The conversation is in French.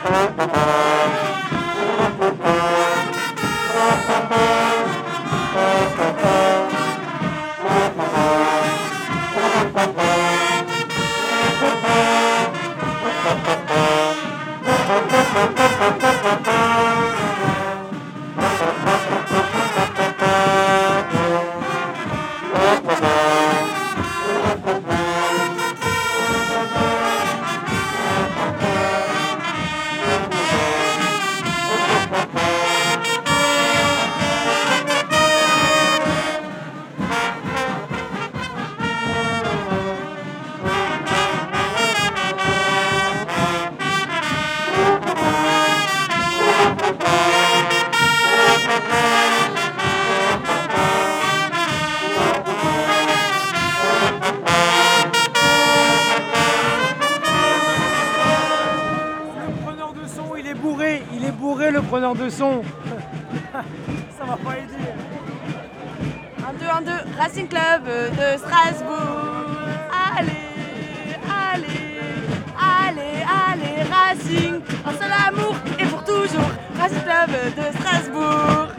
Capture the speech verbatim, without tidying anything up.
Il est bourré le preneur de son. Ça va pas aider. un deux un deux Racing Club de Strasbourg. Allez, allez, allez, allez Racing. Un seul amour et pour toujours. Racing Club de Strasbourg.